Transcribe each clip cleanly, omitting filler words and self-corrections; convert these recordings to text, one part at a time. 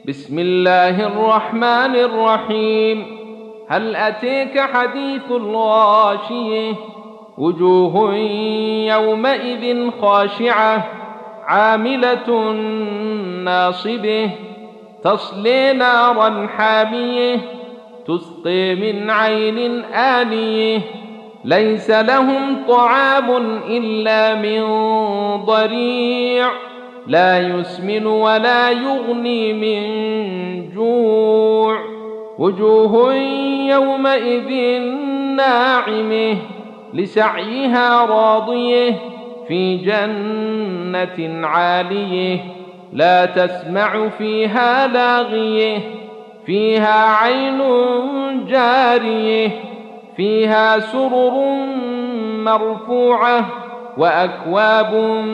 بسم الله الرحمن الرحيم. هل أتيك حديث الغاشية؟ وجوه يومئذ خاشعة عاملة ناصبة تصلي نارا حامية تسقي من عين آنية ليس لهم طعام إلا من ضريع لا يسمن ولا يغني من جوع. وجوه يومئذ ناعمة لسعيها راضية في جنة عالية لا تسمع فيها لاغية فيها عين جارية فيها سرر مرفوعة وأكواب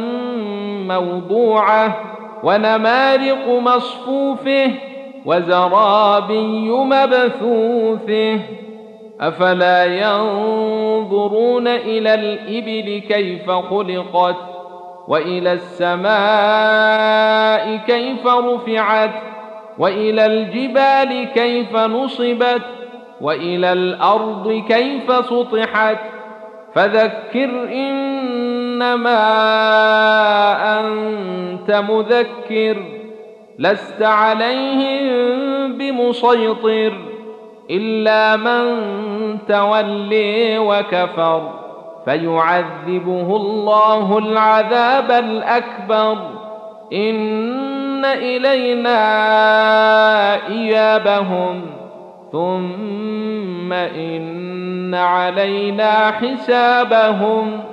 موضوعة ونمارق مصفوفة وزرابي مبثوثة. أفلا ينظرون إلى الإبل كيف خلقت وإلى السماء كيف رفعت وإلى الجبال كيف نصبت وإلى الأرض كيف سطحت. فذكر إنما أنت مذكر لست عليهم بمسيطر إلا من تولي وكفر فيعذبه الله العذاب الأكبر. إن إلينا إيابهم ثم إن علينا حسابهم.